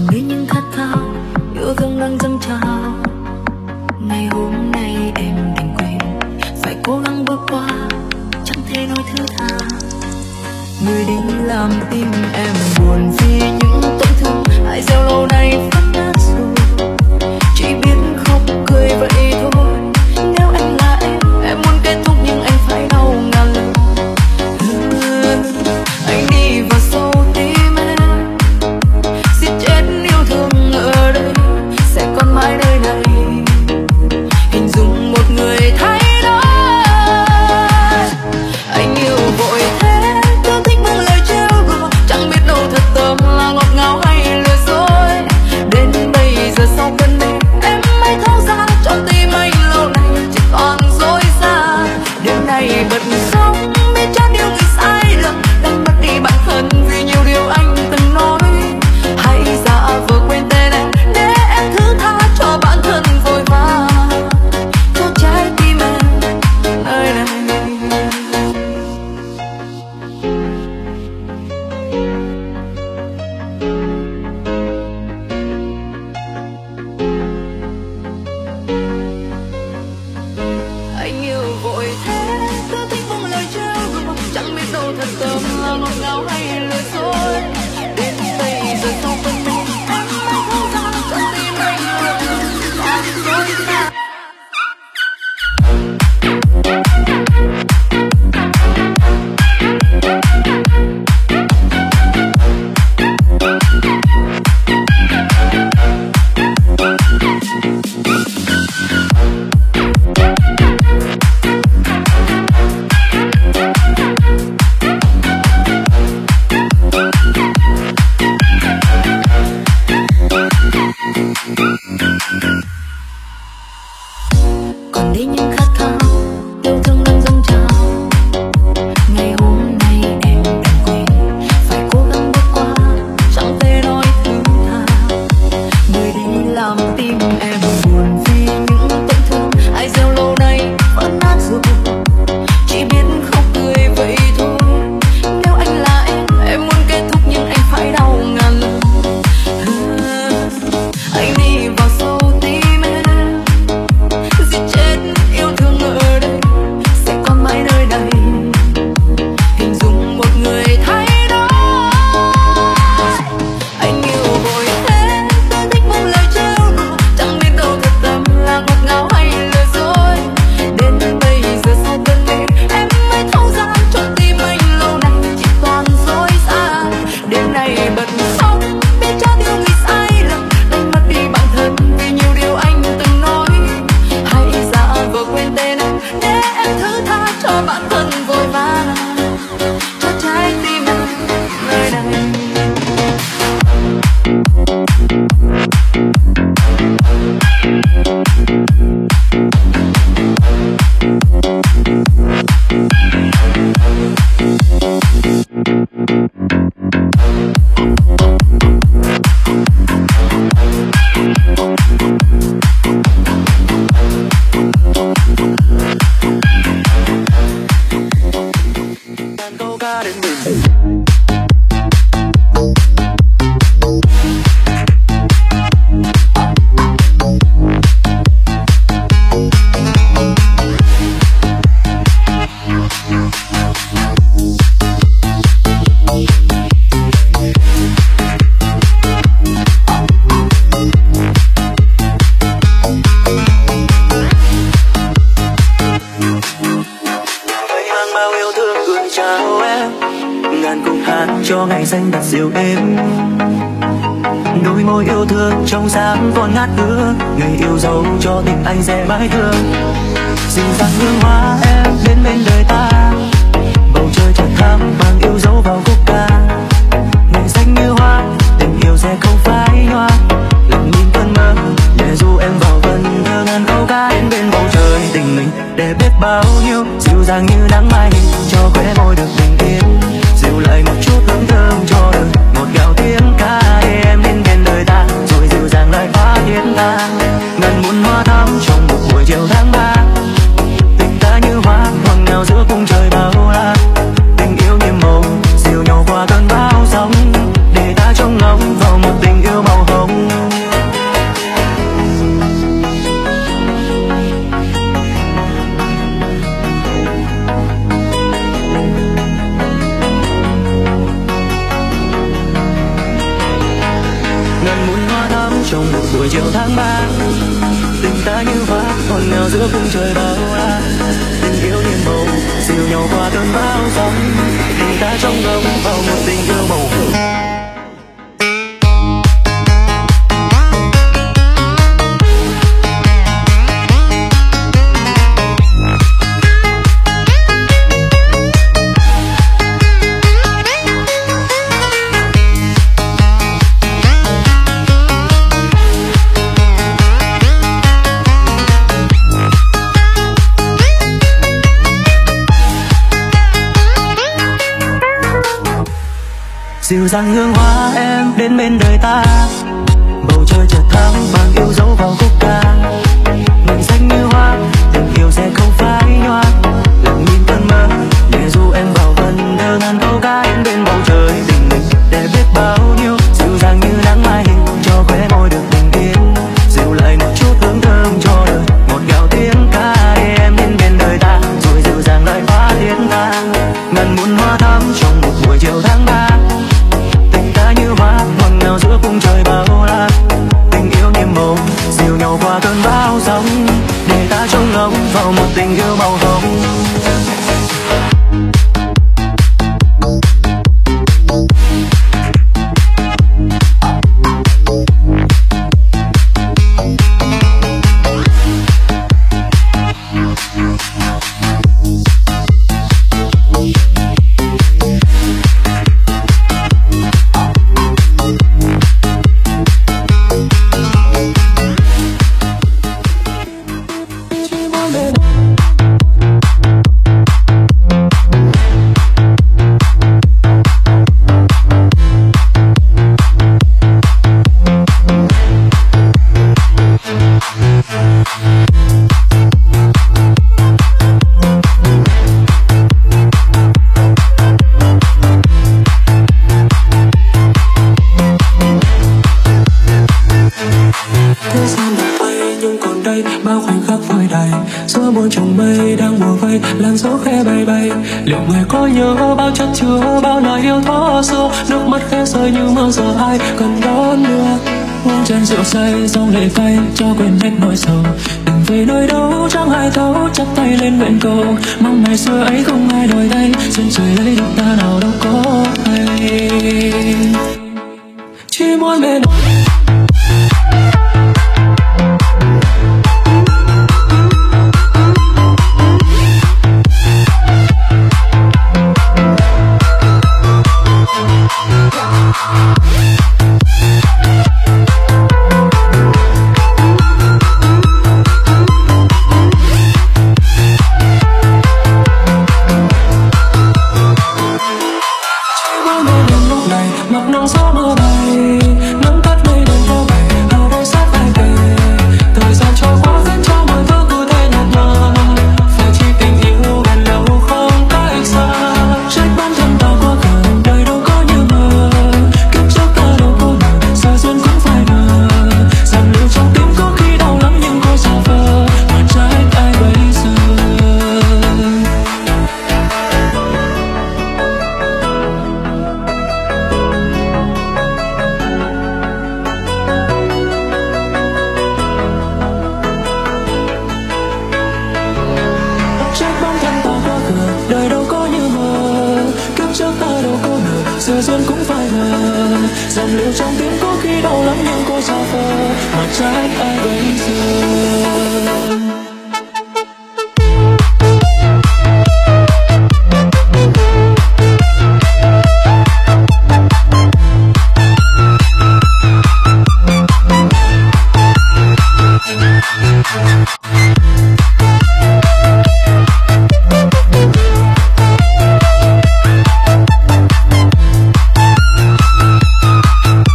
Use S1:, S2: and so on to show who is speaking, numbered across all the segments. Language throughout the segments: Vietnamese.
S1: còn đi những khát khao yêu thương đang dâng trào. Ngày hôm nay em đành quên, phải cố gắng bước qua, chẳng thể nói thứ tha. Người đi làm tim em buồn vì những tổn thương hại gieo lâu nay phá nát rồi. Chỉ biết khóc cười vậy thôi. Nếu anh là em muốn kết thúc nhưng anh phải đau ngàn lần. Anh đi vào sâu tim em, giết chết yêu thương ở đây, sẽ còn mãi nơi này. Hình dung một người thay đổi, anh yêu vội thế, cứ thích mang lời trêu đùa, chẳng biết đâu thật tâm là ngọt ngào hay lừa dối. Đến bây giờ sau cơn mê em mới thấu ra, trong tim anh lâu nay chỉ toàn dối xa. Đêm nay bật khóc biết chán yêu người sai lầm, đánh mất đi bản thân vì nhiều điều anh từng nói. Hãy giả vờ quên tên em để em thứ tha cho bản thân vội vã, cho trái tim em nơi này. Anh yêu vội thế, cứ thích buông lời trêu đùa, chẳng biết đâu thật tâm là ngọt ngào hay lừa dối. Đến bây giờ sau cơn mê em mới thấu ra, trong tim anh luôn toàn dối xa. Còn đi những khát khao yêu thương đang dâng trào. Ngày hôm nay em đành quên, phải cố gắng bước qua, chẳng thể nói thứ tha. Người đi làm tim em buồn vì những tổn thương ai gieo lâu nay vỡ nát rồi. Chỉ biết khóc cười vậy thôi. Nếu anh là em muốn kết thúc nhưng anh phải đau ngàn lần. Anh đi vào sâu tim em, giết chết yêu thương ở đây, sẽ còn mãi nơi này. Hình dung một người thay đổi, anh yêu vội thế, cứ thích buông lời trêu đùa, chẳng biết đâu thật tâm là ngọt ngào hay lừa dối. Đến bây giờ sau cơn mê em mới thấu ra, trong tim anh lâu nay chỉ toàn dối xa. Đêm nay bật khóc biết chán yêu người sai lầm, đánh mất đi bản thân vì nhiều điều anh từng nói. Hãy giả vờ quên tên em để em thứ tha cho bản thân vội vã, cho trái tim em nơi này.
S2: Câu ca đến mình mang bao yêu thương gửi trao em, ngàn câu hát cho ngày xanh đặt dịu êm. Đôi môi yêu thương trong sáng còn ngát hương, ngày yêu dấu cho tình anh sẽ mãi thương. Dịu dàng hương hoa em đến bên đời ta, bầu trời chợt thắm mang yêu dấu vào khúc ca. Ngày xanh như hoa, tình yêu sẽ không phai nhòa. Lặng nhìn cơn mơ, để du em vào vần thơ ngàn câu ca đến bên bầu trời. Tình mình để biết bao nhiêu, dịu dàng như nắng mai cho khóe môi được bình yên. Dịu lại một chút hương thơm cho đời, ngọt ngào tiếng ca để em đến bên đời ta, rồi dịu dàng lại phá thiên ta. Ngàn muôn hoa thắm trong một buổi chiều tháng 3, tình ta như hoa hoàng nào giữa khung trời bao la. Tình yêu nhiệm màu dịu ngàn muôn hoa thắm trong một buổi chiều tháng 3. Tình ta như hoa ngọt ngào giữa khung trời bao la, tình yêu niềm màu dìu nhau qua cơn bão giông. Tình ta trong ngông vào một tình yêu màu hồng. Dịu dàng hương hoa em đến bên đời ta, bầu trời chợt thắm vàng yêu dấu vào khúc ca. Mình xanh như hoa, tình yêu sẽ không phai nhòa. Lặng nhìn cơn mơ để ru em vào vần thơ ngàn câu ca đến bên bầu trời. Tình mình để biết bao nhiêu, dịu dàng như nắng mai hình cho khóe môi được bình yên. Dịu lại một chút hương thơm cho đời, ngọt ngào tiếng ca để em đến bên đời ta. Rồi dịu dàng lại phá tiếng ta, ngàn muôn hoa thắm trong một buổi chiều tháng 3. Như hoa ngọt ngào giữa khung trời bao la, tình yêu niềm màu dìu nhau qua cơn bão giông. Để ta trông ngóng vào một tình yêu màu hồng.
S3: Liệu người có nhớ bao chất chứa bao lời yêu thó xưa, nước mắt khẽ rơi như mơ giờ ai cần đón đưa. Uống chén rượu say dòng lệ phai cho quên hết nỗi sầu. Đừng về nơi đâu chẳng ai thấu, chắp tay lên nguyện cầu mong ngày xưa ấy không ai đổi thay. Trên trời lấy được ta nào đâu có hay, chỉ muốn bên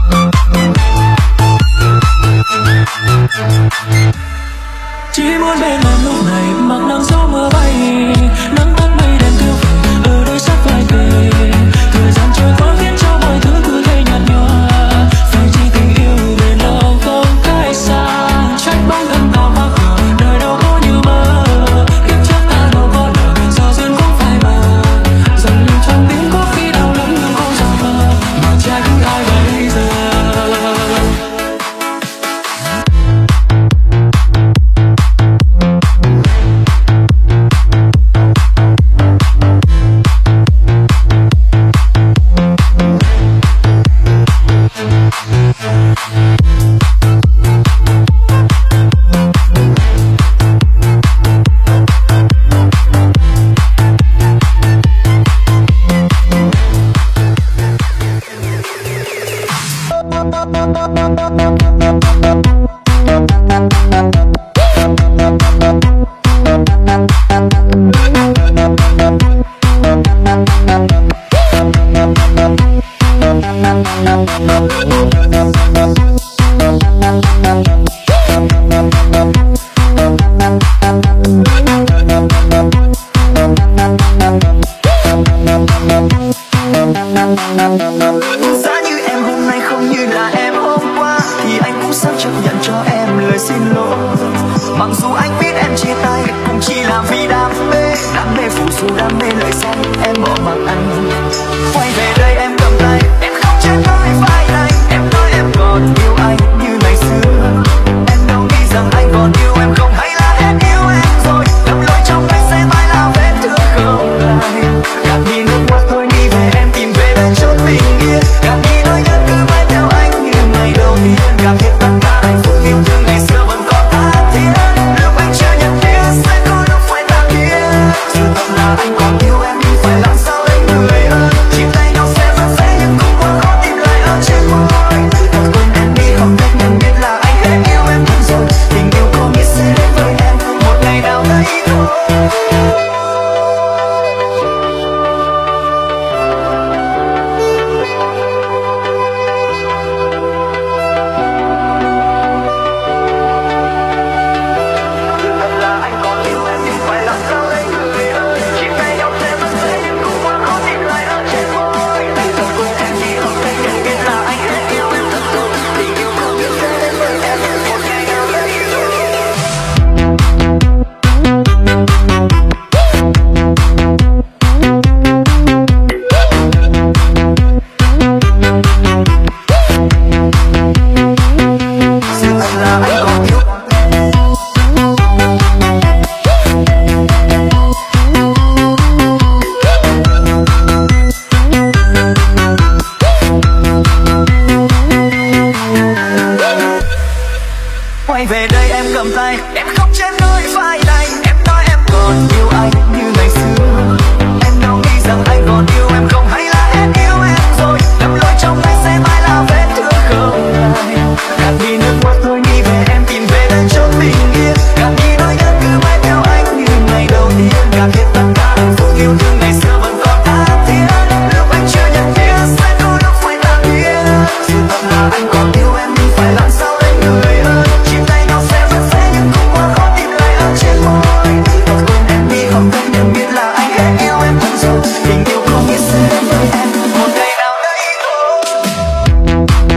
S3: chỉ muốn bên
S2: Giá như em hôm nay không như là em hôm qua thì anh cũng sắp chấp nhận cho em lời xin lỗi. Mặc dù anh biết em chia tay cũng chỉ là vì đam mê phụ dù đam mê lời xong em bỏ mặc anh. Quay về đây em cầm tay, em không trên đôi vai này, em nói em còn yêu anh như ngày xưa. Em đâu nghĩ rằng anh còn yêu em không, hay là hết yêu em rồi. Lầm lỗi trong anh sẽ mãi là vết thương không lại. Gạt đi nước mắt thôi đi về em tìm về bên chốn bình yên. Gạt đi nỗi nhớ cứ mãi theo anh như ngày đầu tiên. Gạt hết tất cả hạnh phúc yêu thương ngày xưa vẫn còn tha thiết. Lúc anh chưa nhận biết sẽ có lúc phải tạm biệt. Sự thật là anh còn yêu em nhưng phải làm sao anh người ơi. Chia tay nhau sẽ rất dễ nhưng cũng quá khó tìm lại ở trên môi. Từ thật quên em đi học cách nhận biết là anh hết yêu em thật rồi. Tình yêu có nghĩa sẽ đến với em một ngày nào đấy thôi. Quay về đây em cầm tay, em khóc trên đôi vai này, em nói em còn yêu anh như ngày xưa. Em đâu nghĩ rằng anh còn yêu em không, hay là hết yêu em rồi. Lầm lỗi trong anh sẽ mãi là vết thương không lại. Gạt đi nước mắt thôi đi về em tìm về bên chốn bình yên. Gạt đi nỗi nhớ cứ mãi theo anh như ngày đầu tiên. Gạt hết tất cả hạnh phúc yêu thương ngày xưa vẫn còn tha thiết. Lúc anh chưa nhận biết sẽ có lúc phải tạm biệt. Sự thật là anh còn yêu em nhưng phải làm sao anh người ơi. Chia tay nhau sẽ rất dễ nhưng cũng quá khó tìm lại ở trên môi. Từ thật quên em đi học cách nhận biết là anh hết yêu em thật rồi. Tình yêu không nghĩa sẽ đến với em một ngày nào đấy thôi.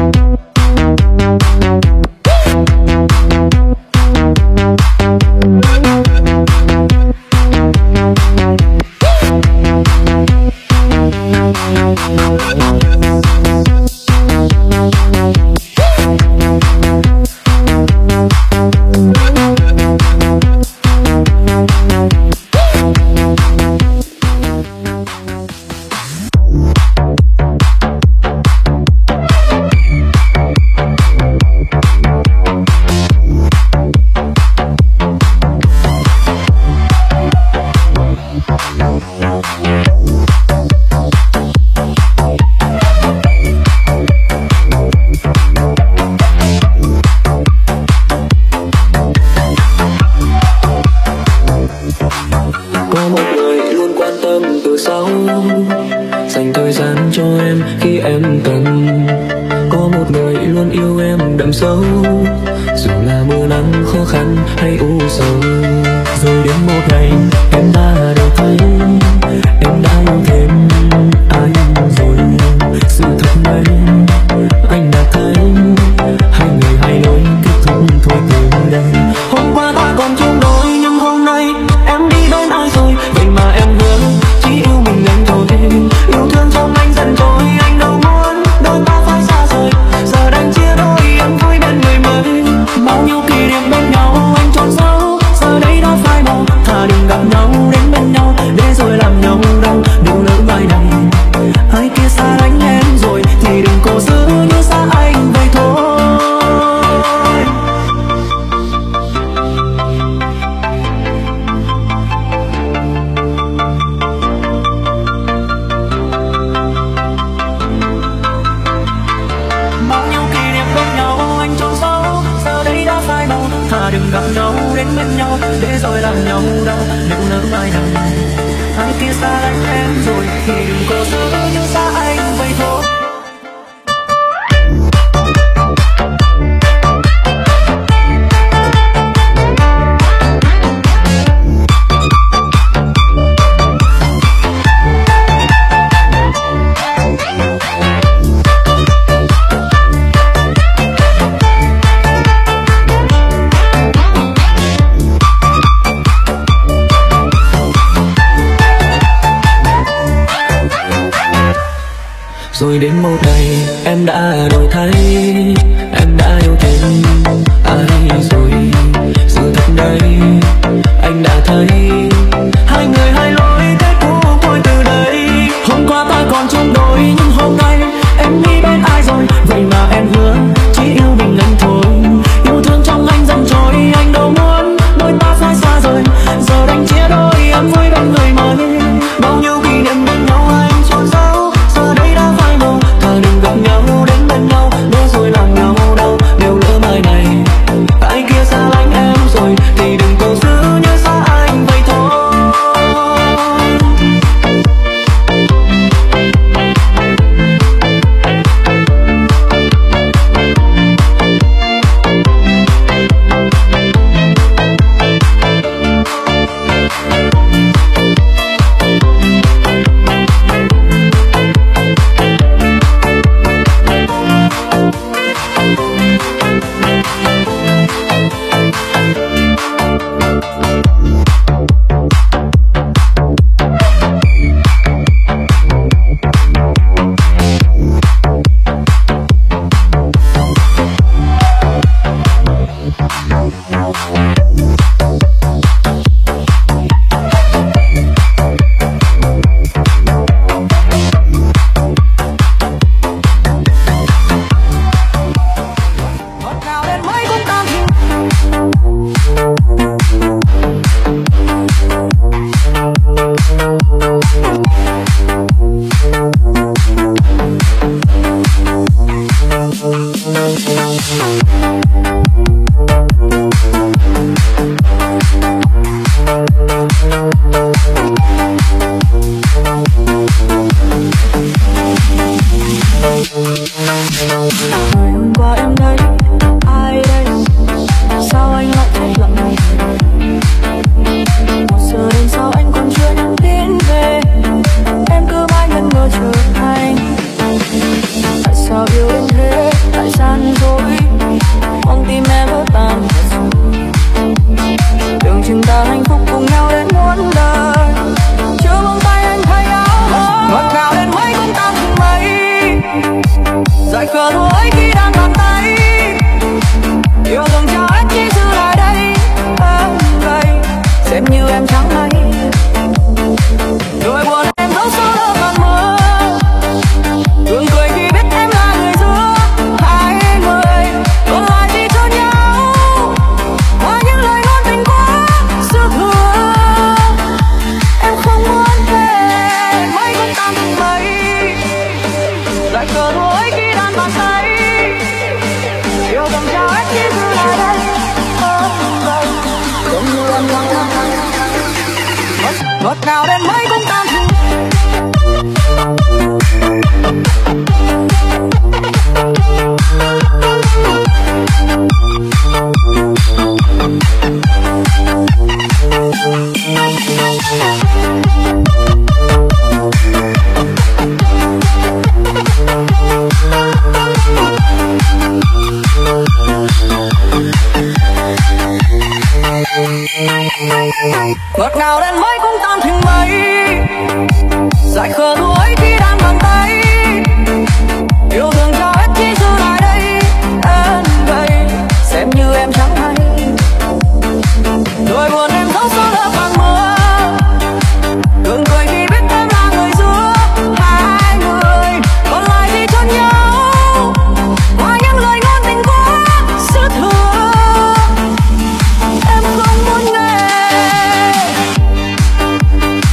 S3: Có một người luôn quan tâm từ sau, dành thời gian cho em khi em cần. Có một người luôn yêu em đậm sâu, dù là mưa nắng khó khăn hay u sầu. Rồi đến một ngày em đã được thấy em đã yêu thêm ai rồi. Sự thật này anh đã thấy, hai người hai lối kết thúc thôi từ đây. Hôm qua ta còn chung đôi nhưng hôm nay em đi bên ai rồi. Vậy mà em hứa chỉ yêu mình anh thôi. Yêu thương trong anh dần trôi, anh đâu muốn đôi ta phải xa rời. Giờ đang chia đôi em vui bên người mới. Bao nhiêu kỷ niệm bên nhau anh trốn giấu, giờ đây đã phai màu. Thà đừng gặp nhau đến bên nhau để rồi làm nhau đau.
S2: đừng gặp nhau đến bên nhau để rồi làm nhau đau. Nếu lỡ mai này ai kia xa lánh em rồi thì đừng cố giữ như xa anh vậy thôi.
S3: Rồi đến một ngày em đã đổi thay, em đã yêu thêm ai rồi. Sự thật đây anh đã thấy, hai người hai lối kết thúc thôi từ đây. Hôm qua ta còn chung đôi nhưng hôm nay em nghĩ bên ai rồi. Vậy mà em hứa chỉ yêu mình anh thôi. Yêu thương trong anh dần trôi, anh đâu muốn đôi ta phải xa rời. Giờ đành chia đôi em vui bên người mới. Bao nhiêu kỷ niệm bên nhau anh chôn giấu, giờ đây đã phai màu. Ta đừng gặp nhau đến bên nhau để rồi làm nhau đau. Nếu lỡ mai này ai kia xa lánh em rồi thì đừng cố giữ như xa anh vậy thôi.
S1: ngọt ngào đến mấy cũng tan thương. Ngọt ngào đến mấy cũng tan thành mây, dại khờ đuối khi đang bằng tay. Yêu thương cho hết chỉ giữ lại đây em đây, xem như em chẳng hay. Đôi buồn em giấu sau lớp màn mưa, thường cười khi biết em là người giữa hai người. Còn lại thì cho nhau qua những lời ngon tình quá dư thừa, em không muốn nghe.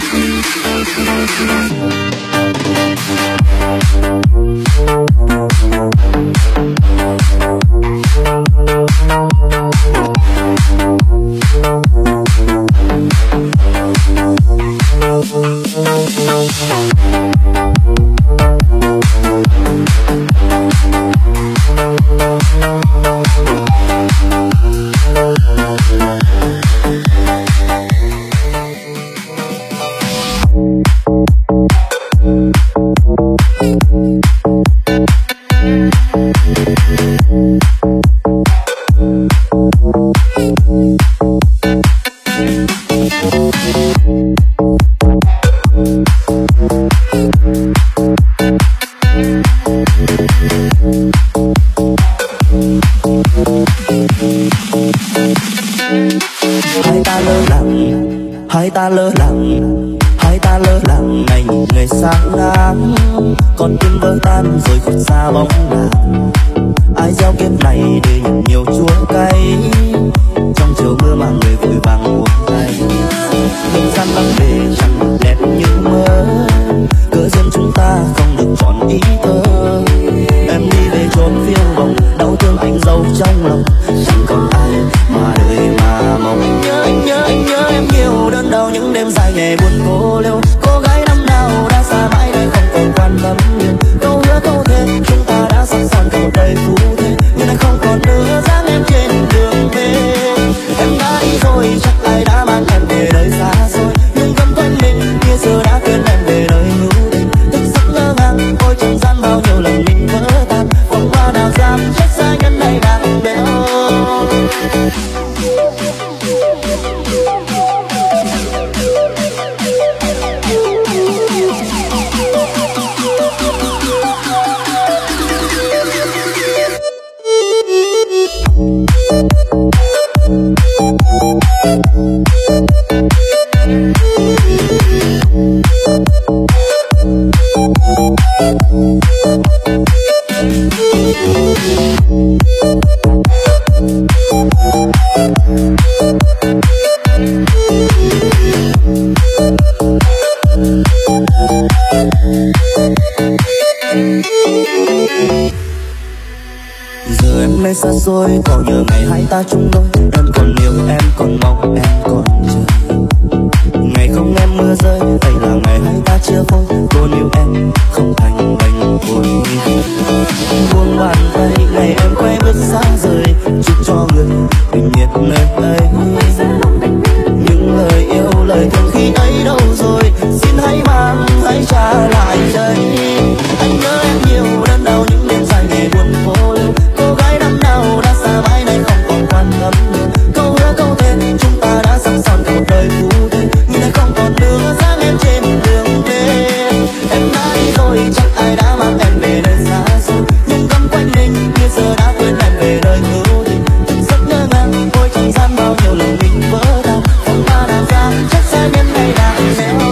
S2: Hai ta lơ lặng, hai ta lơ lặng ngày ngày sáng nắng, con tim vỡ tan rồi khuất xa bóng nàng. Ai gieo kiếp này để nhận nhiều chua cay, trong chiều mưa mà người vội vàng buông tay. Nhân gian lắm bề chẳng được đẹp như mơ, cớ duyên chúng ta không được chọn ý thơ. Em đi về chốn phiêu bồng, đau thương anh giấu trong lòng, chẳng còn ai mà đời mà mong. Anh nhớ em nhiều, đơn đau những đêm dài ngày buồn cô liêu. Cô gái năm nào đã xa mãi đây không còn quan tâm nhiều. Câu hứa câu thề chúng ta đã sẵn sàng cả một đời phú thế, nhưng anh không còn nữa dáng em trên đường về. Em đã đi rồi chắc ai đã mang em về đời xa xôi, nhưng vẫn quanh mình kia giờ đã quên em về nơi hữu tình. Thức giấc ngỡ ngàng ôi trần gian bao nhiêu lần mình vỡ tan, vòng qua nào dám trách xa nhân này đang béo. Giờ em nơi xa xôi có nhớ ngày hai ta chung đôi, em còn yêu em còn mong em còn chờ. Ngày không em mưa rơi đây là ngày hai ta chia phôi, cô yêu em không thành bánh vội. Buông bàn tay ngày em quay bước xa rời, chúc cho người bình yên nơi đây. Những lời yêu lời thương khi ấy đâu rồi, xin hãy mang hãy trả lại đây. Anh nhớ em nhiều, đơn đau những đêm dài ngày buồn cô liêu. Cô gái năm nào đã xa mãi nay không còn quan tâm nhiều. Câu hứa câu thề chúng ta đã sẵn sàng cả một đời phú thế, nhưng nay không còn nữa dáng em trên đường về. Em đã đi rồi chắc ai đã mang em về nơi xa xôi, nhưng gấm quanh mình như giờ đã quên em về đời hữu tình. Thức giấc ngỡ ngàng ôi trần gian bao nhiêu lần mình vỡ tan, không ta nào dám trách xa nhân này đang béo.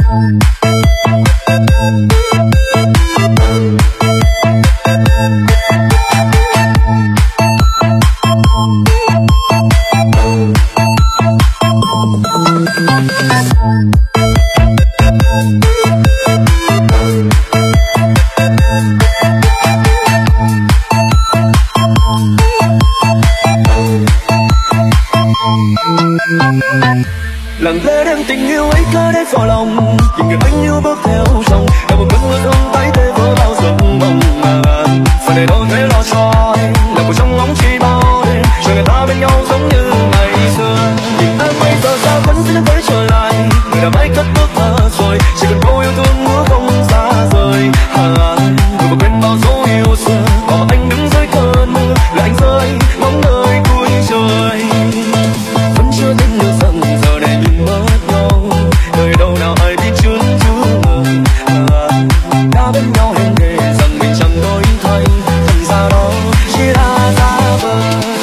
S2: lặng lẽ đem tình yêu ấy cứ để vào lòng, nhìn người anh yêu bước theo chồng, em một cơn mưa không tay tê vỡ bao giấc mộng màng, phần này đâu thế lo cho anh, là một trong ngóng chi bao đêm, chờ người ta bên nhau giống như ngày xưa. Nhìn em bây giờ ra vẫn sẽ tới trở lại, người đã mãi cất bước thở rồi, chỉ cần cô yêu thương nữa không xa rời. Người có quên bao dấu yêu xưa, bỏ anh đứng dưới cơn mưa, là anh rơi bóng nơi cuối trời. Vẫn chưa tin được rằng giờ này mình mất nhau, đời đâu nào ai biết trước đã bên nhau hẹn thề rằng mình chẳng đổi thay, thành ra đó chỉ là giả vờ.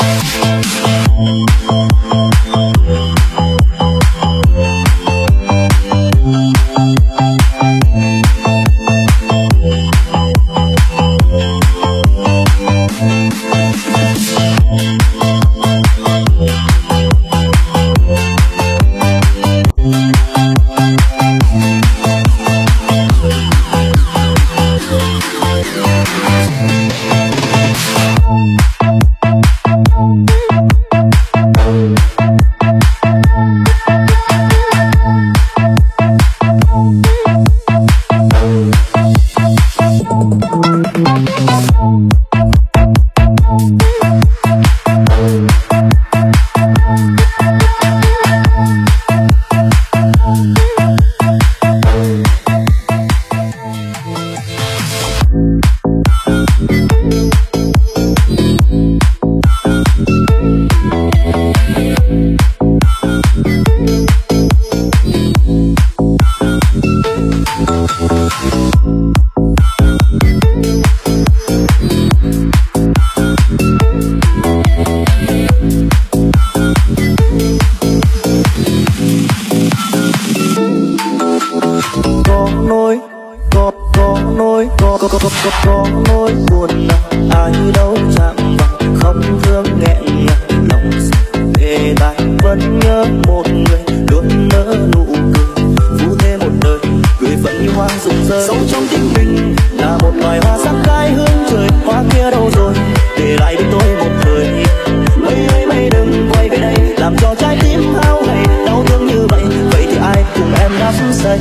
S4: Có nỗi buồn nặng ai đâu chạm vào, không thương nghẹn ngào lòng về tai, vẫn nhớ một người luôn nở nụ cười vu thêm một đời, cười vẫn như hoa rụng rơi. Sâu trong tim mình là một loài hoa sắc khai hướng trời, hoa kia đâu rồi để lại bên tôi một thời. Mây ơi mây đừng quay về đây, làm cho trái tim hao gầy đau thương như vậy. Vậy thì ai cùng em đắm say?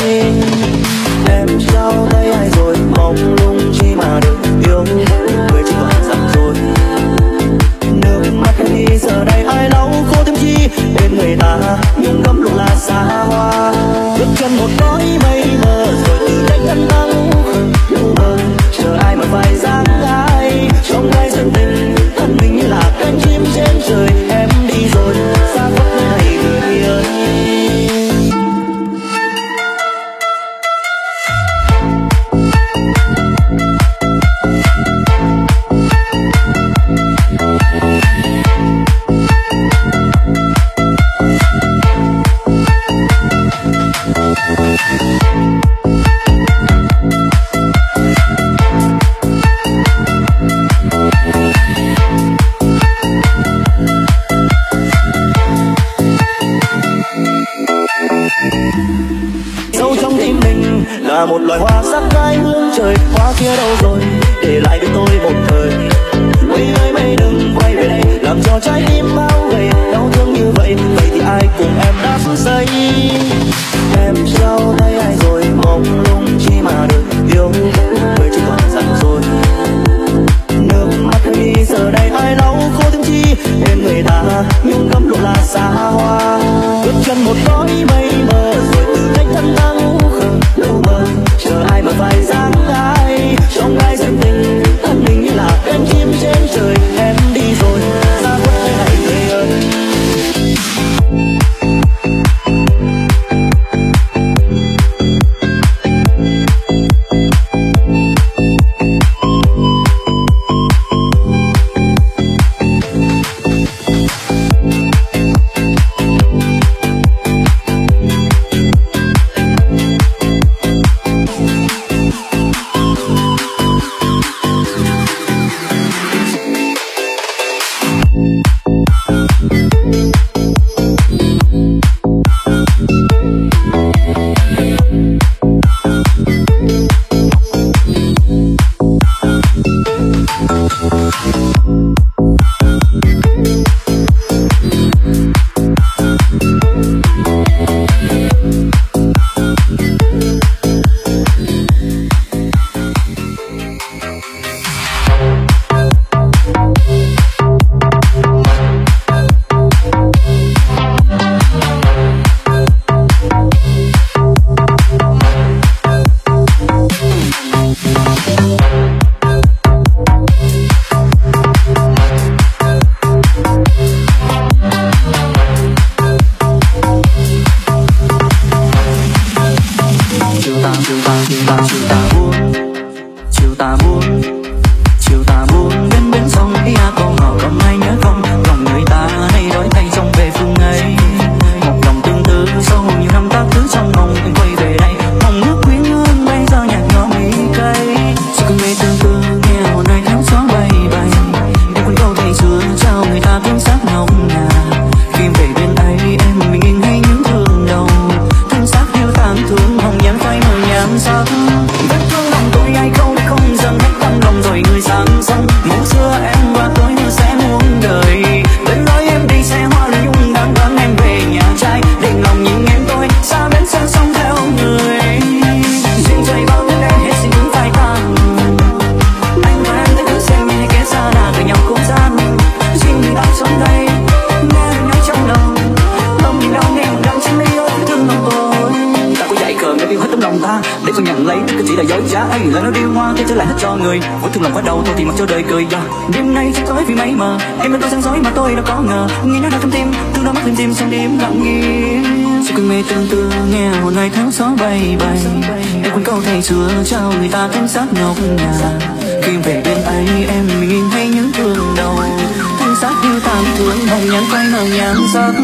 S4: Em trao tay ai rồi, mong lung chi mà được yêu, người chỉ còn dặn rồi. Nước mắt em đi giờ đây ai lau khô thêm chi, bên người ta nhưng cấm lộ là xa hoa. Bước chân một cõi mây mờ rồi từ cách thân nắng lu mờ, chờ ai mà phải dáng ai trong gai dân tình. Thân mình như là cánh chim trên trời, em đi rồi xa khuất nơi này người ơi. Sâu trong tim mình là một loài hoa sắc khai hướng trời, hoa kia đâu rồi để lại bên tôi một thời. Mây ơi mây đừng quay về đây, làm cho trái tim bao gầy đau thương như vậy. Vậy thì ai cùng em đắm say? Em trao tay ai rồi, mong lung chi mà được yêu, người chỉ còn dặn rồi. Nước mắt em đi giờ đây ai lau khô thêm chi, bên người ta nhưng cấm lộ là xa hoa. Bước chân một cõi mây mờ rồi từ cách thân ta ngủ khờ lu mờ, chờ ai mà phải dáng ai trong gai dân tình. Thân mình như là cánh chim trên trời, em đi rồi xa khuất nơi này người ơi.
S2: chiều ta chiều ta chiều ta chiều ta buồn chiều ta buồn chiều ta buồn bên bến sông ý a câu hò còn ai nhớ không lòng người ta hay đổi thay sông về phương ấy một lòng tương tư sau nhiều năm ta cứ trong mong anh quay về đây mong ước quyến hương bây giờ nhạt nhòa mấy cây sao cơn mê tương tư nghe một nơi tháng gió bay bay em quên câu thầy xưa trao người ta tiếng sắc ngọc ngà khi về bên ấy em bình yên hay những thương đầu thân xác yêu tàn thương hồng nhan phai mờ nhan sắc vết thương lòng tôi ai không để không dần hết tâm lòng rồi người sáng sông mong xưa em và tôi như sẽ muôn đời bên lối em đi xe hoa lung dung đang đón em về nhà trai định lòng nhìn em tôi xa bến sang sông theo người duyên trời bao thế đây hết xin cũng phai tàn anh và em cứ xem như kẻ xa lạ từ nhau không gian riêng mình ta sống đây nghe nói trong lòng lòng nhìn đau nghe đang chân ly ơi thương lòng tôi ta có dạy cờ để yêu hết tấm lòng ta để tôi nhận lấy tất cả chỉ là dối trá ấy lời nói điêu hoa thế trở lại hết cho người vẫn thương lòng bắt đầu thôi thì mặc cho đời cười đêm nay chỉ tối vì mấy mờ em bên tôi sáng dối mà tôi đâu có ngờ nghĩ nó đang trong tim thương đau mắt tim tim trong đêm lặng nghiêng sự cơn mê tương tư nghe một ngày tháng gió bay bay em quên câu thầy xưa trao người ta tiếng sắc ngọc ngà khi về bên ấy em mình nhìn thấy những thương đầu thân xác yêu tàn thương hồng nhan phai mờ nhan sắc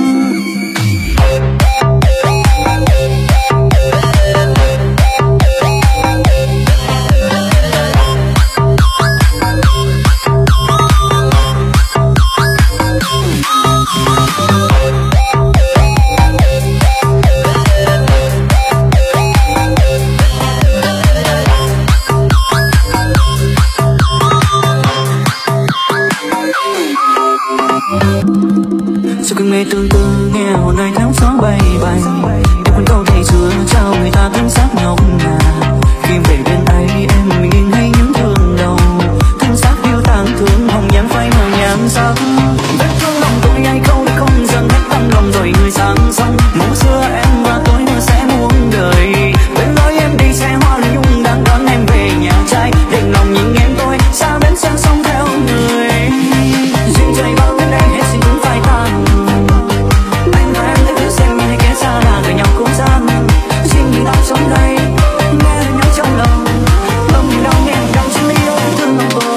S2: sao cơn mê tương tư nghe một ngày tháng gió bay bay em quên câu thầy xưa trao người ta tiếng sắc ngọc ngà khi về bên ấy em mình nhìn thấy những thương đầu thân xác yêu tàn thương hồng nhan phai mờ nhan sắc vết thương lòng tôi ai không để không dần hết tâm lòng rồi người sáng sông mong xưa em và tôi như sẽ muôn đời bên lối em đi xe hoa lung dung đang đón em về nhà trai định lòng nhìn em tôi xa bến sang sông theo người duyên trời bao thế đây hết xin cũng phai tàn anh và em cứ xem như kẻ xa lạ từ nhau không gian riêng mình ta sống đây nghe nói trong lòng lòng mình đau nghe đau chân ly ơi thương lòng tôi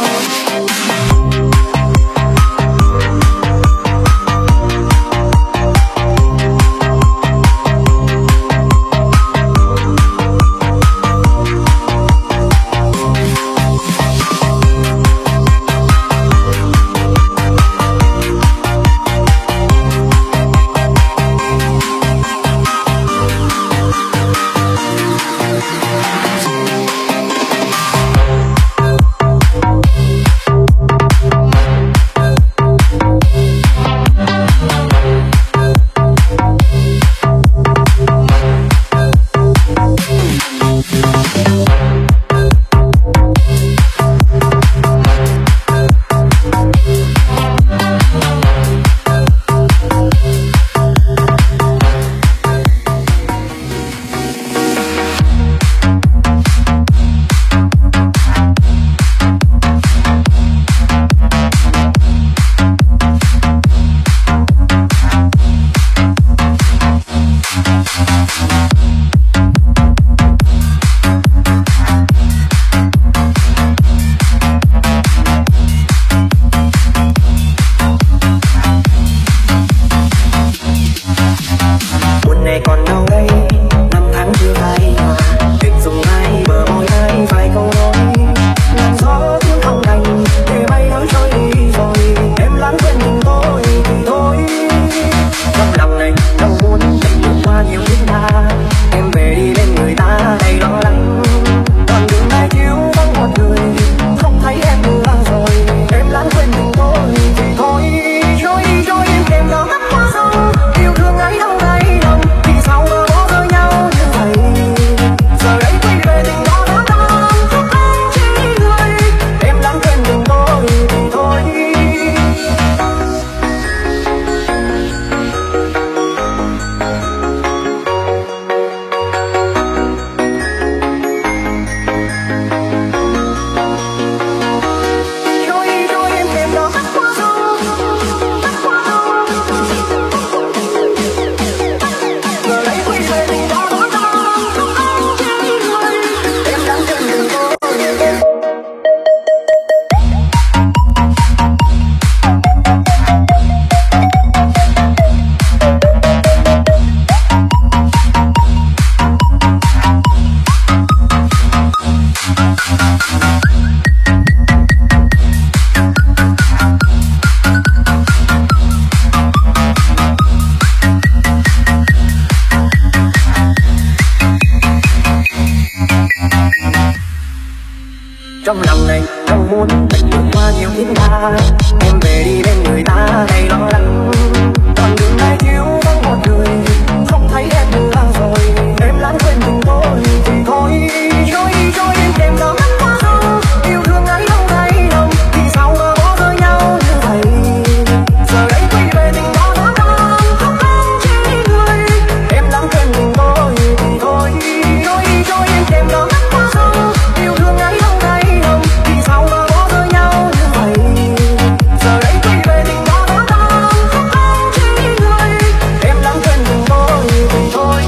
S4: Trong lòng này không muốn tình vượt qua nhiều thiên đa. Em về đi bên người ta hay lo lắng, còn đường ai thiếu vắng một người, không thấy em nữa rồi. Em lãng quên tình tôi thì thôi, trôi em đêm đó ngắm qua hồng. Yêu thương ấy không thấy lòng, thì sao mà bỏ rơi nhau như vậy. Giờ đây quay về tình đó đã không chỉ người. Em lãng quên tình tôi thì thôi, trôi em đêm đó ngắm qua hồng. Yêu thương ấy không thấy lòng, thì sao mà bỏ rơi nhau như vậy. Giờ đây quay về tình đó đã không chỉ người. Em lãng quên tình tôi thì thôi.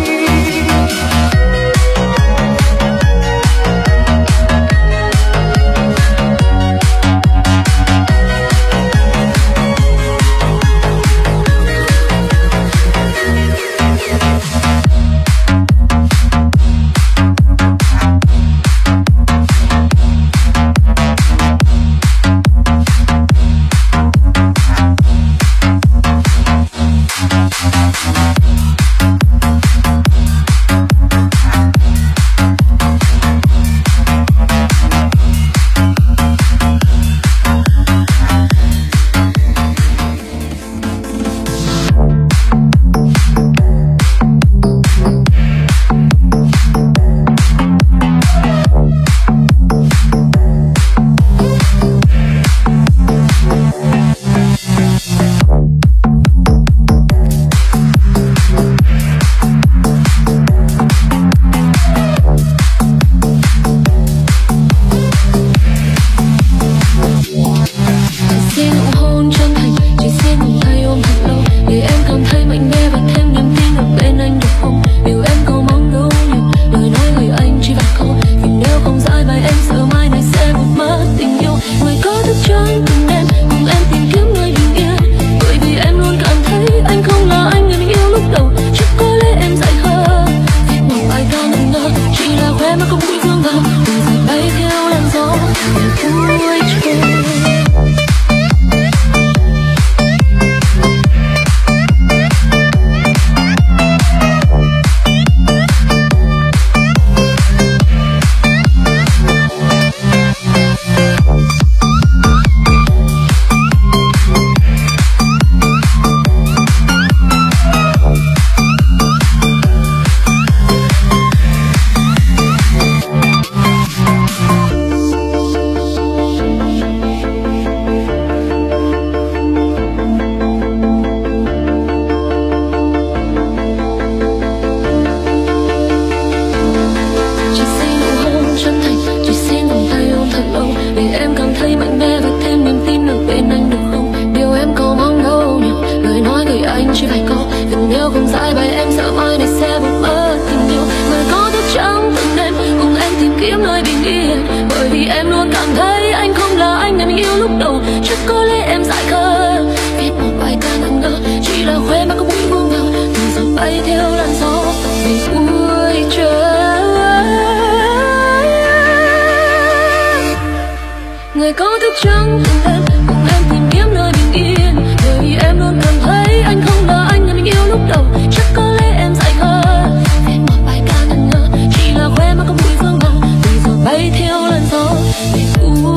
S1: Người có thức trắng từng đêm cùng em tìm kiếm nơi bình yên, bởi vì em luôn cảm thấy anh không là anh người mình yêu lúc đầu. Chắc có lẽ em dại khờ viết một bài ca ngẩn ngơ, chỉ là khoe mà không vui phương nào. Từ giờ bay theo làn gió về cuối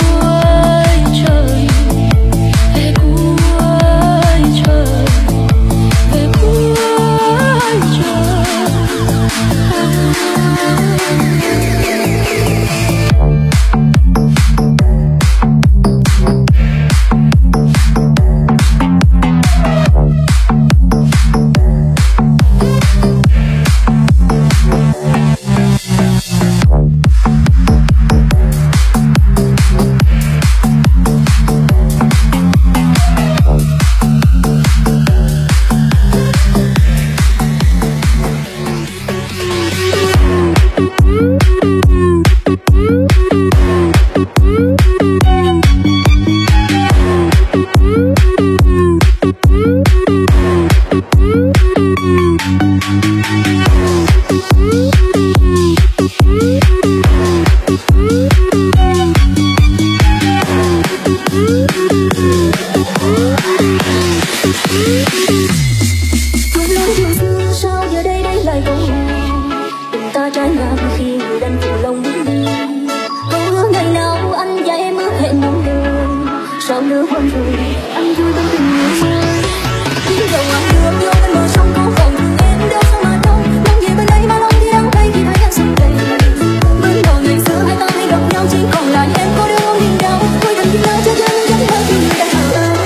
S1: trời, về cuối trời, về cuối trời.
S5: trái ngang khi người đàn phụ lòng bước đi. Không hứa ngày nào anh
S1: hôn rồi anh vui bên tình yêu mới. Những dòng anh đưa vô bên bờ sông có còn em đâu sao mà đâu, lòng gì bên đây mà lòng thì đắng cay khi thấy anh xuân về. Bên bờ ngày xưa hai ta hay gặp nhau chỉ còn lại em có đứa không nhìn đâu, thôi đành khi nào cho chân giấc mơ khi người đã thở.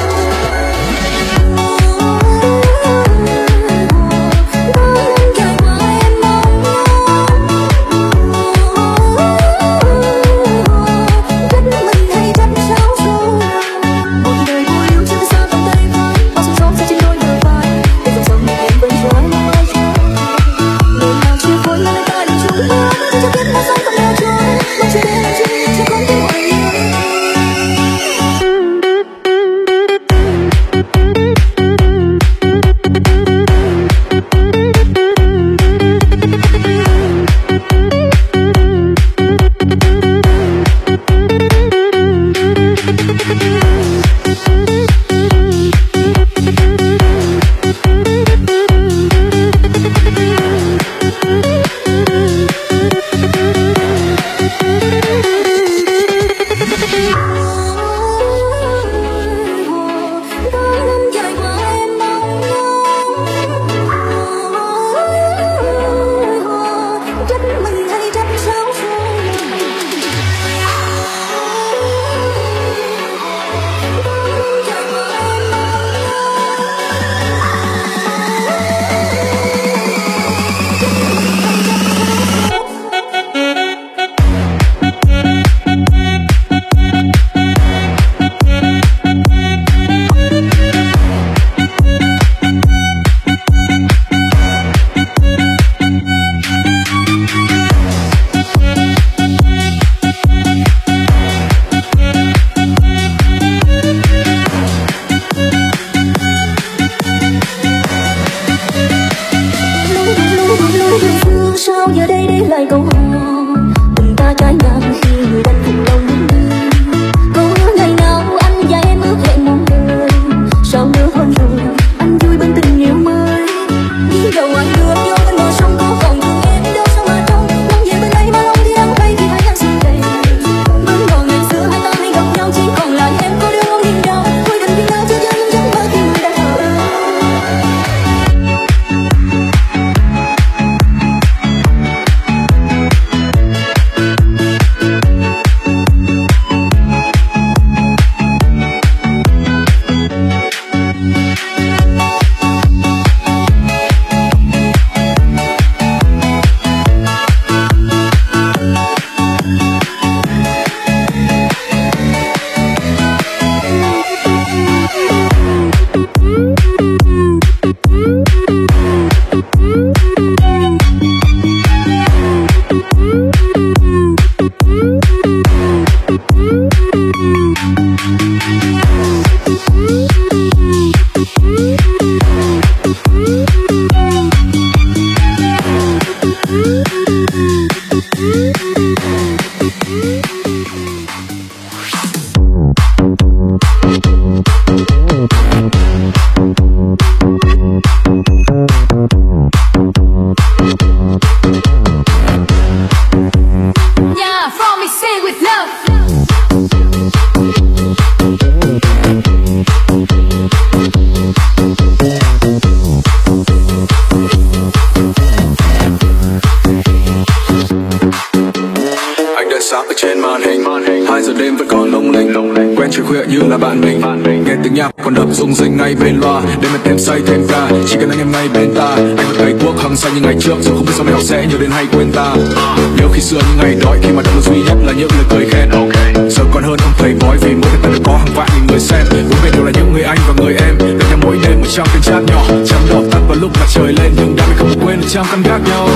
S5: Rung rinh ngay bên loa để mà thêm say thêm ca, chỉ cần anh em ngay bên ta. Anh vẫn thấy cuốc hăng say như ngày trước, dù không biết sau này họ sẽ nhớ đến hay quên ta. Nhớ khi xưa những ngày đói, khi mà động lực duy nhất là những lời cười khen. Giờ còn hơn ông thầy bói, vì mỗi người ta được có hàng vạn nghìn người xem. Bốn bên đều là những người anh và người em, gặp nhau mỗi đêm 100 tiếng chat nhỏ, trăm đầu tắt vào lúc mặt trời lên, nhưng đã không quên được trăm căn gác nhau.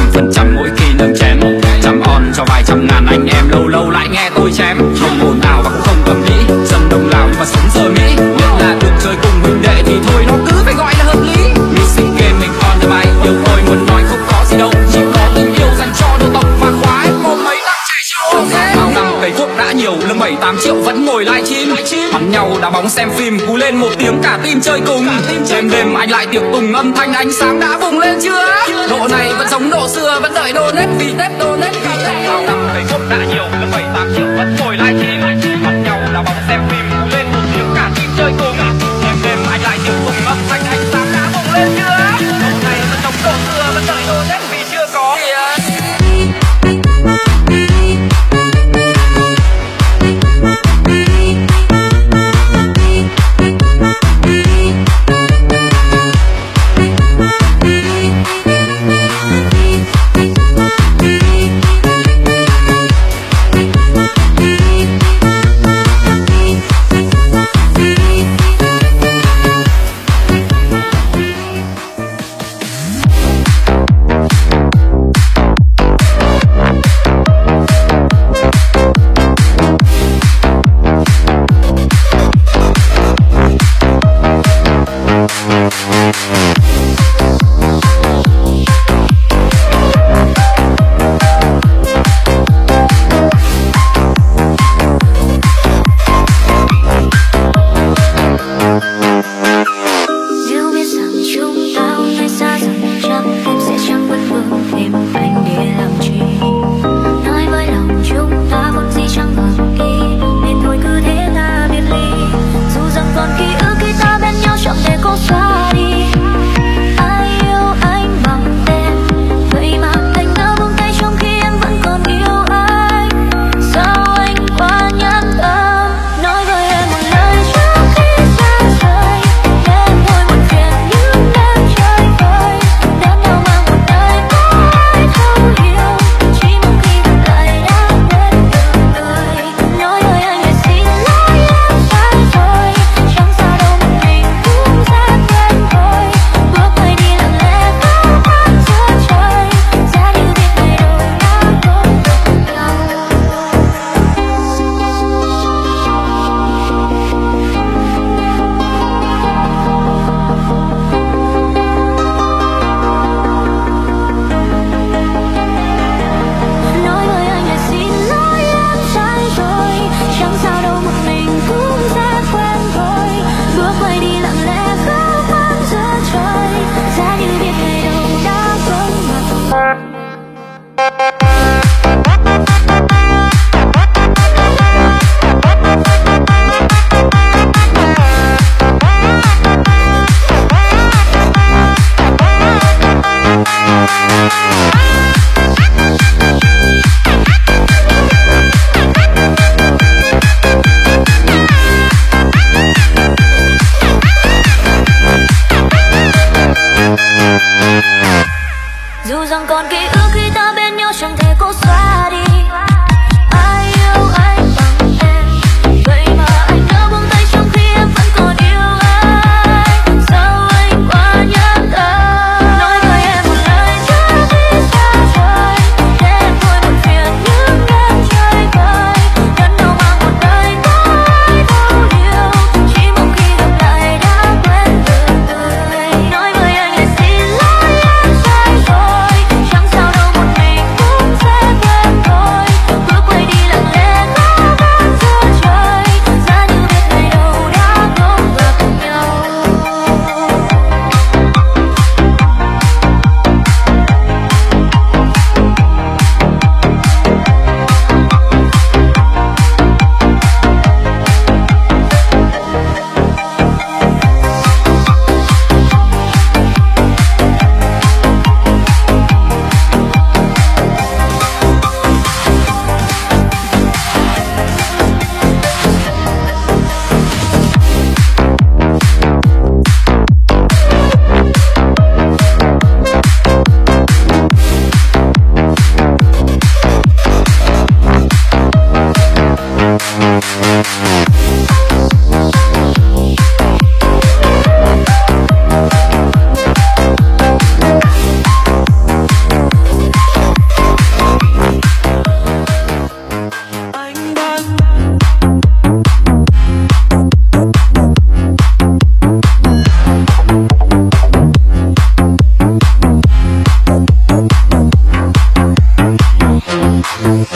S6: 100% mỗi kỳ nâng chén. Trăm on cho vài trăm ngàn anh em lâu lâu lại nghe tôi chém. Không ồn ào và cũng không cầm lý, dân đông Lào nhưng mà sống giờ Mỹ. Nhất là được chơi cùng huynh đệ thì thôi nó cứ phải gọi là hợp lý. Music game mình on the mic, yêu tôi muốn nói không có gì đâu, chỉ có tình yêu dành cho đồ tộc và khóa ôm mấy đắc trẻ trâu. Bao năm cày thuốc đã nhiều, lương 7-8 triệu vẫn ngồi livestream. Bắn nhau đá bóng xem phim, cú lên một tiếng cả team chơi cùng. Đêm đêm anh lại tiệc tùng, âm thanh ánh sáng đã bùng lên chưa? Độ này vẫn giống độ xưa, vẫn đợi donate vì Tết donate vì Tết. Bao năm cày thuốc đã nhiều, lương 7-8 triệu vẫn ngồi livestream. Bắn nhau đá bóng xem phim, cú lên một tiếng cả team chơi cùng. Đêm đêm anh lại tiệc tùng, âm thanh ánh sáng đã bùng lên chưa? Độ này vẫn giống độ xưa, vẫn đợi donate vì chưa có tiền.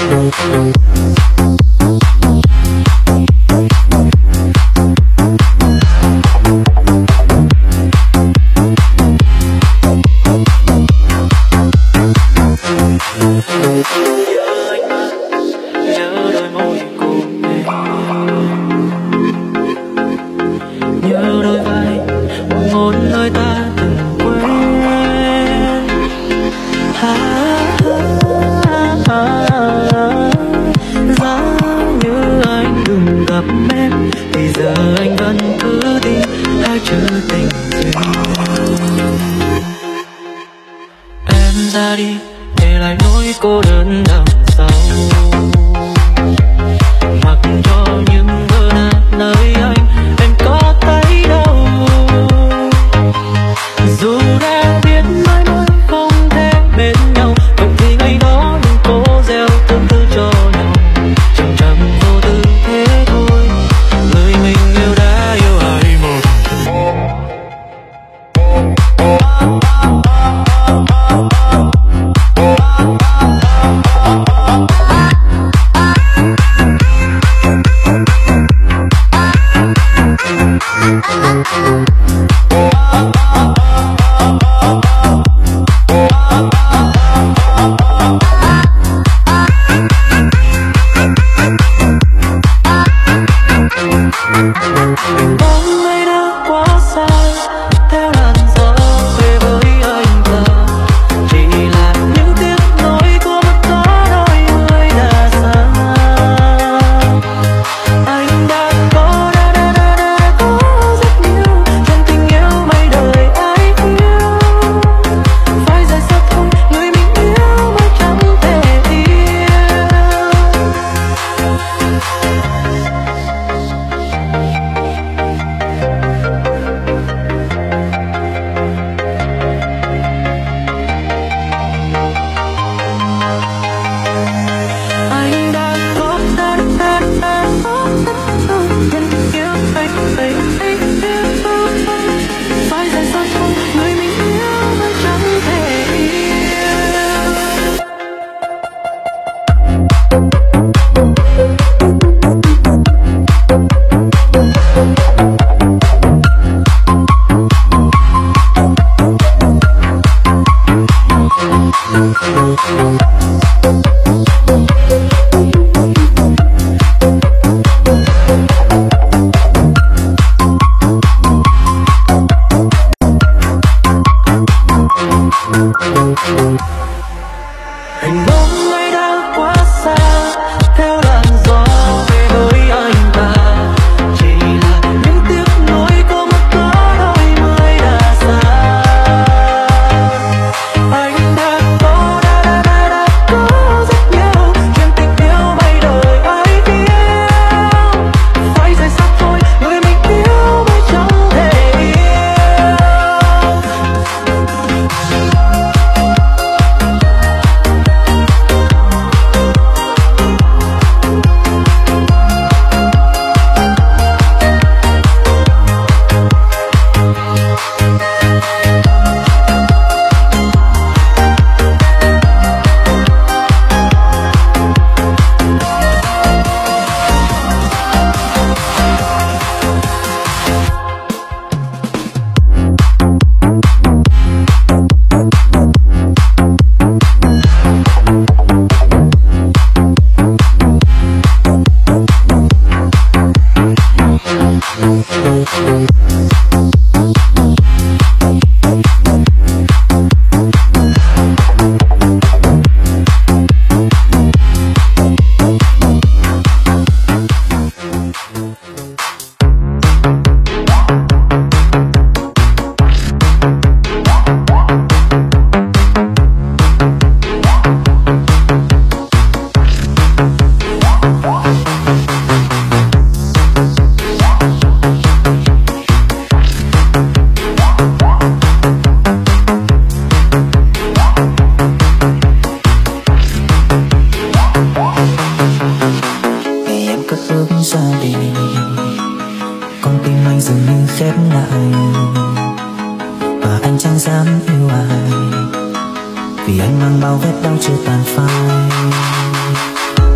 S4: vì anh mang bao vết đau chưa tàn phai.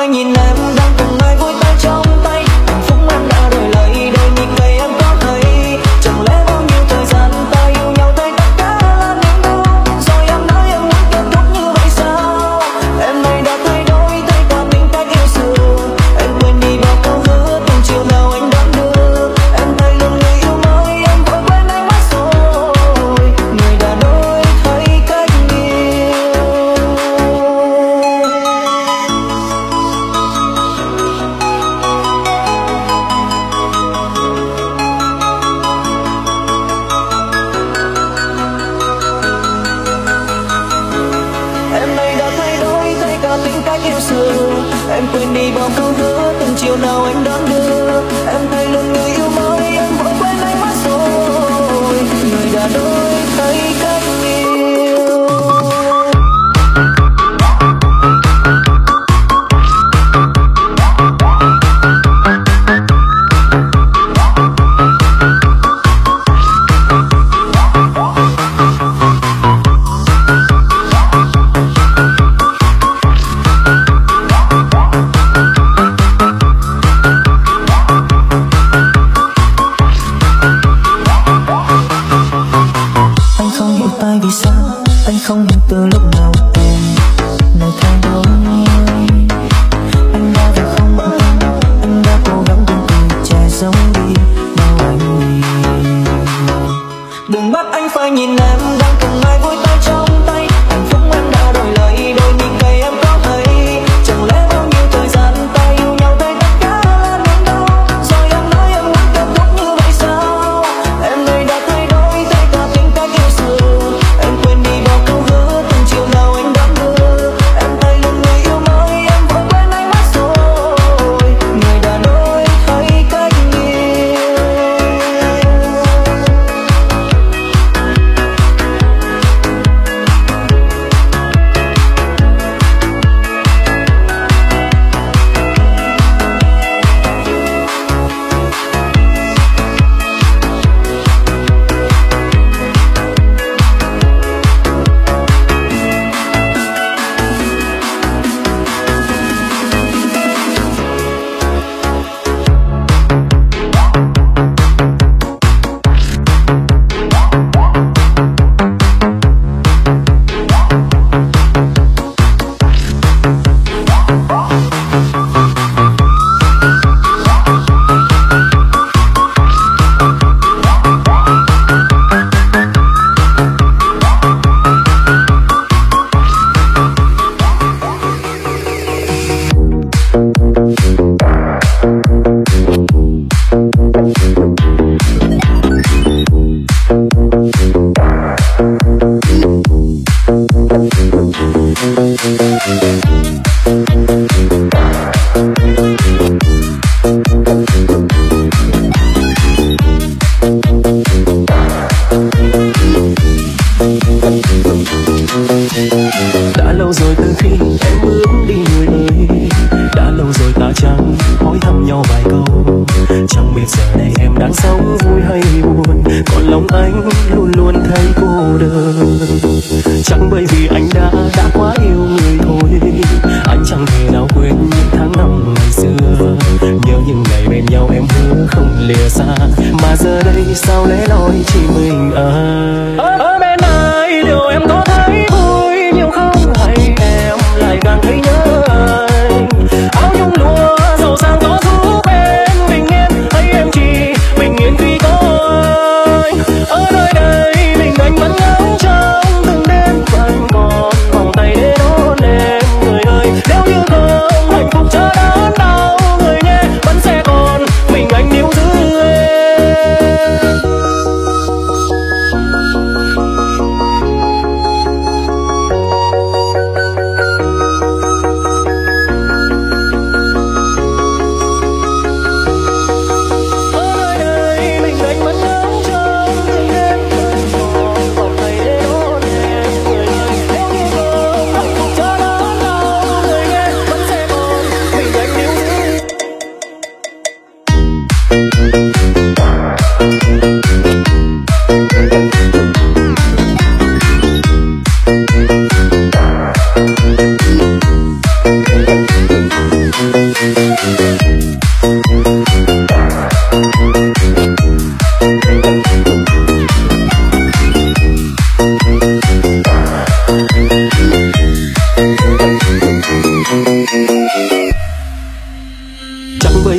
S4: phải nhìn em đang cùng ai vui tay trong tay, hạnh phúc em đã đổi lấy đôi nhìn cây em có thấy. Chẳng lẽ bao nhiêu thời gian ta yêu nhau thấy tất cả là niềm đau, rồi em nói em muốn kết thúc như vậy sao? Em này đã thay đổi, thay cả tính cách yêu xưa. Em quên đi bao câu hứa từng chiều nào anh đón đưa. Em thay luôn người yêu mới, em vội quên anh mất rồi. Người đã đổi thay cách yêu. Em này đã thay đổi, thay cả tính cách yêu xưa. Em quên đi bao câu hứa từng chiều nào anh đón đưa. Em thay luôn người yêu mới, em vội quên anh mất rồi. Người đã đổi thay cách yêu. Anh không hiểu tại vì sao, anh không hiểu từ lúc nào em lại thay đổi. Anh đã vì không bận tâm, anh đã cố gắng từng từ trẻ giống đi bao anh đi. Đừng bắt anh phải nhìn em đang cùng ai vui tay trong tay, hạnh phúc em đã đổi lấy đôi nhìn cây em có thấy. Chẳng lẽ bao nhiêu thời gian ta yêu nhau thấy tất cả là niềm đau, rồi em nói em muốn kết thúc như vậy sao? Em này đã thay đổi, thay cả tính cách yêu xưa. Em quên đi bao câu hứa từng chiều nào anh đón đưa. Em thay luôn người yêu mới, em vội quên anh mất rồi. Người đã đổi thay cách yêu.
S3: Đã lâu rồi từ khi em bước đi người ơi, đã lâu rồi ta chẳng hỏi thăm nhau vài câu. Chẳng biết giờ này em đang sống vui hay buồn, còn lòng anh luôn luôn thấy cô đơn. Chẳng bởi vì anh đã quá yêu người thôi, anh chẳng thể nào quên những tháng năm ngày xưa. Nhớ những ngày bên nhau em hứa không lìa xa, mà giờ đây sao lẽ loi chỉ mình anh. Ở bên ai điều em có thấy vui nhiều không, hay em lại càng thấy nhớ anh? Áo nhung lụa giàu sang có giúp em bình yên, hay em chỉ bình yên khi có anh? Ở nơi đây mình anh vẫn ngóng trong từng đêm, vẫn còn vòng tay để đón em người ơi. Nếu như không hạnh phúc chờ đón đau người nhé, vẫn sẽ còn mình anh níu giữ em.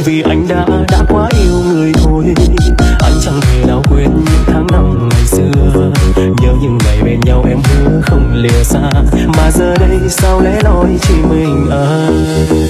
S4: vì anh đã quá yêu người thôi. Anh chẳng thể nào quên những tháng năm ngày xưa, nhớ những ngày bên nhau em hứa không lìa xa, mà giờ đây sao lẻ loi chỉ mình anh.